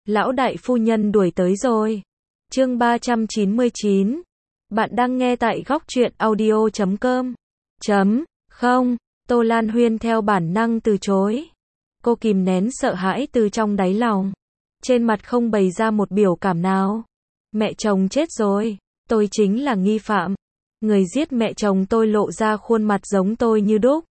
Lão đại phu nhân đuổi tới rồi. Chương 399. Bạn đang nghe tại góc truyện audio.com. Không, Tô Lan Huyên theo bản năng từ chối. Cô kìm nén sợ hãi từ trong đáy lòng. Trên mặt không bày ra một biểu cảm nào. Mẹ chồng chết rồi, tôi chính là nghi phạm. Người giết mẹ chồng tôi lộ ra khuôn mặt giống tôi như đúc.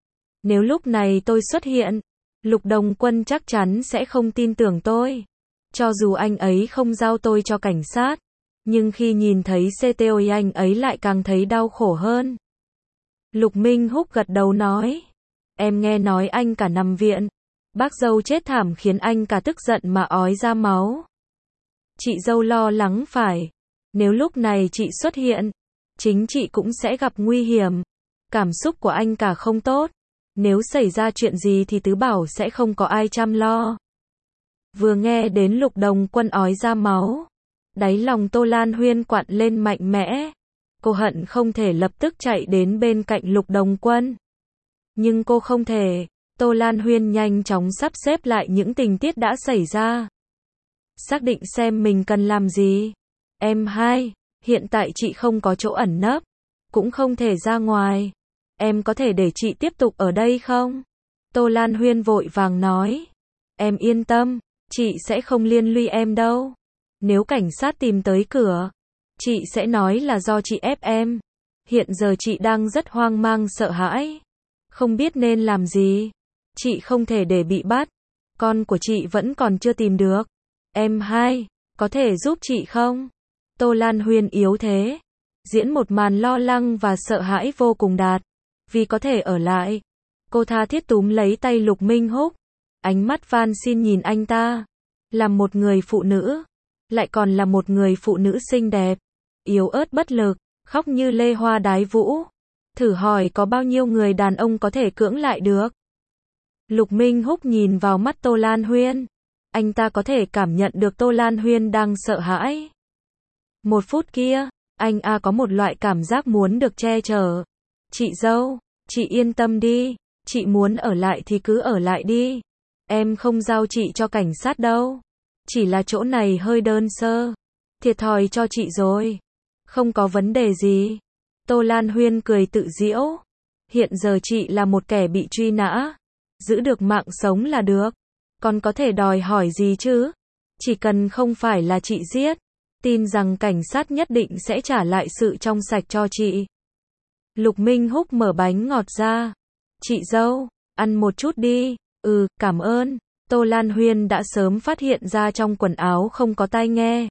Nếu lúc này tôi xuất hiện, Lục Đồng Quân chắc chắn sẽ không tin tưởng tôi. Cho dù anh ấy không giao tôi cho cảnh sát, nhưng khi nhìn thấy CTOI anh ấy lại càng thấy đau khổ hơn. Lục Minh Húc gật đầu nói, em nghe nói anh cả nằm viện, bác dâu chết thảm khiến anh cả tức giận mà ói ra máu. Chị dâu lo lắng phải, nếu lúc này chị xuất hiện, chính chị cũng sẽ gặp nguy hiểm. Cảm xúc của anh cả không tốt, nếu xảy ra chuyện gì thì tứ bảo sẽ không có ai chăm lo. Vừa nghe đến Lục Đồng Quân ói ra máu, đáy lòng Tô Lan Huyên quặn lên mạnh mẽ. Cô hận không thể lập tức chạy đến bên cạnh Lục Đồng Quân. Nhưng cô không thể. Tô Lan Huyên nhanh chóng sắp xếp lại những tình tiết đã xảy ra. Xác định xem mình cần làm gì. Em hai, hiện tại chị không có chỗ ẩn nấp, cũng không thể ra ngoài. Em có thể để chị tiếp tục ở đây không? Tô Lan Huyên vội vàng nói. Em yên tâm, chị sẽ không liên lụy em đâu. Nếu cảnh sát tìm tới cửa, chị sẽ nói là do chị ép em. Hiện giờ chị đang rất hoang mang sợ hãi, không biết nên làm gì. Chị không thể để bị bắt. Con của chị vẫn còn chưa tìm được. Em hai, có thể giúp chị không? Tô Lan Huyên yếu thế, diễn một màn lo lắng và sợ hãi vô cùng đạt. Vì có thể ở lại, cô tha thiết túm lấy tay Lục Minh Húc, ánh mắt van xin nhìn anh ta. Là một người phụ nữ, lại còn là một người phụ nữ xinh đẹp, yếu ớt bất lực, khóc như lê hoa đái vũ. Thử hỏi có bao nhiêu người đàn ông có thể cưỡng lại được? Lục Minh Húc nhìn vào mắt Tô Lan Huyên. Anh ta có thể cảm nhận được Tô Lan Huyên đang sợ hãi. Một phút kia, anh có một loại cảm giác muốn được che chở. Chị dâu, chị yên tâm đi, chị muốn ở lại thì cứ ở lại đi. Em không giao chị cho cảnh sát đâu. Chỉ là chỗ này hơi đơn sơ. Thiệt thòi cho chị rồi. Không có vấn đề gì. Tô Lan Huyên cười tự giễu. Hiện giờ chị là một kẻ bị truy nã. Giữ được mạng sống là được. Còn có thể đòi hỏi gì chứ? Chỉ cần không phải là chị giết. Tin rằng cảnh sát nhất định sẽ trả lại sự trong sạch cho chị. Lục Minh Húc mở bánh ngọt ra. Chị dâu, ăn một chút đi. Cảm ơn. Tô Lan Huyên đã sớm phát hiện ra trong quần áo không có tai nghe.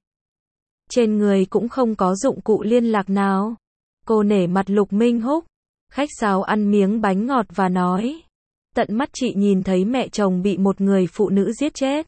Trên người cũng không có dụng cụ liên lạc nào. Cô nể mặt Lục Minh Húc, khách sáo ăn miếng bánh ngọt và nói. Tận mắt chị nhìn thấy mẹ chồng bị một người phụ nữ giết chết.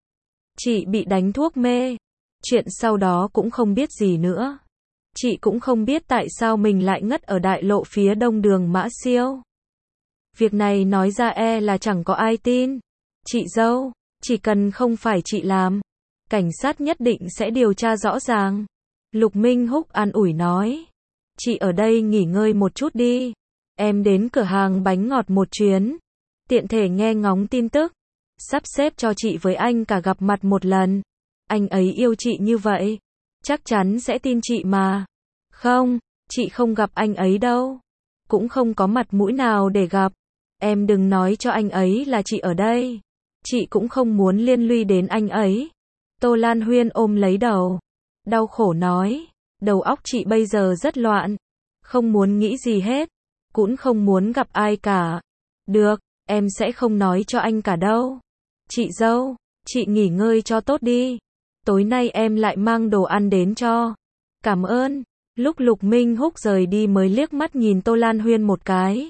Chị bị đánh thuốc mê. Chuyện sau đó cũng không biết gì nữa. Chị cũng không biết tại sao mình lại ngất ở đại lộ phía đông đường Mã Siêu. Việc này nói ra là chẳng có ai tin. Chị dâu, chỉ cần không phải chị làm, cảnh sát nhất định sẽ điều tra rõ ràng. Lục Minh Húc an ủi nói. Chị ở đây nghỉ ngơi một chút đi. Em đến cửa hàng bánh ngọt một chuyến. Tiện thể nghe ngóng tin tức. Sắp xếp cho chị với anh cả gặp mặt một lần. Anh ấy yêu chị như vậy, chắc chắn sẽ tin chị mà. Không, chị không gặp anh ấy đâu. Cũng không có mặt mũi nào để gặp. Em đừng nói cho anh ấy là chị ở đây. Chị cũng không muốn liên lụy đến anh ấy. Tô Lan Huyên ôm lấy đầu, đau khổ nói. Đầu óc chị bây giờ rất loạn. Không muốn nghĩ gì hết. Cũng không muốn gặp ai cả. Được, em sẽ không nói cho anh cả đâu. Chị dâu, chị nghỉ ngơi cho tốt đi. Tối nay em lại mang đồ ăn đến cho. Cảm ơn. Lúc Lục Minh Húc rời đi mới liếc mắt nhìn Tô Lan Huyên một cái.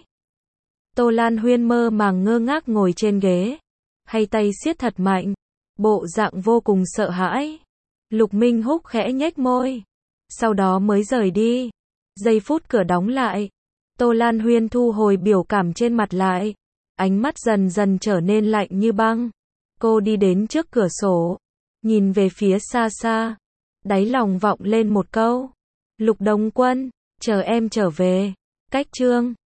Tô Lan Huyên mơ màng ngơ ngác ngồi trên ghế, hay tay siết thật mạnh, bộ dạng vô cùng sợ hãi. Lục Minh Húc khẽ nhếch môi, sau đó mới rời đi. Giây phút cửa đóng lại, Tô Lan Huyên thu hồi biểu cảm trên mặt lại, ánh mắt dần dần trở nên lạnh như băng. Cô đi đến trước cửa sổ, nhìn về phía xa xa, đáy lòng vọng lên một câu. Lục Đồng Quân, chờ em trở về. Cách chương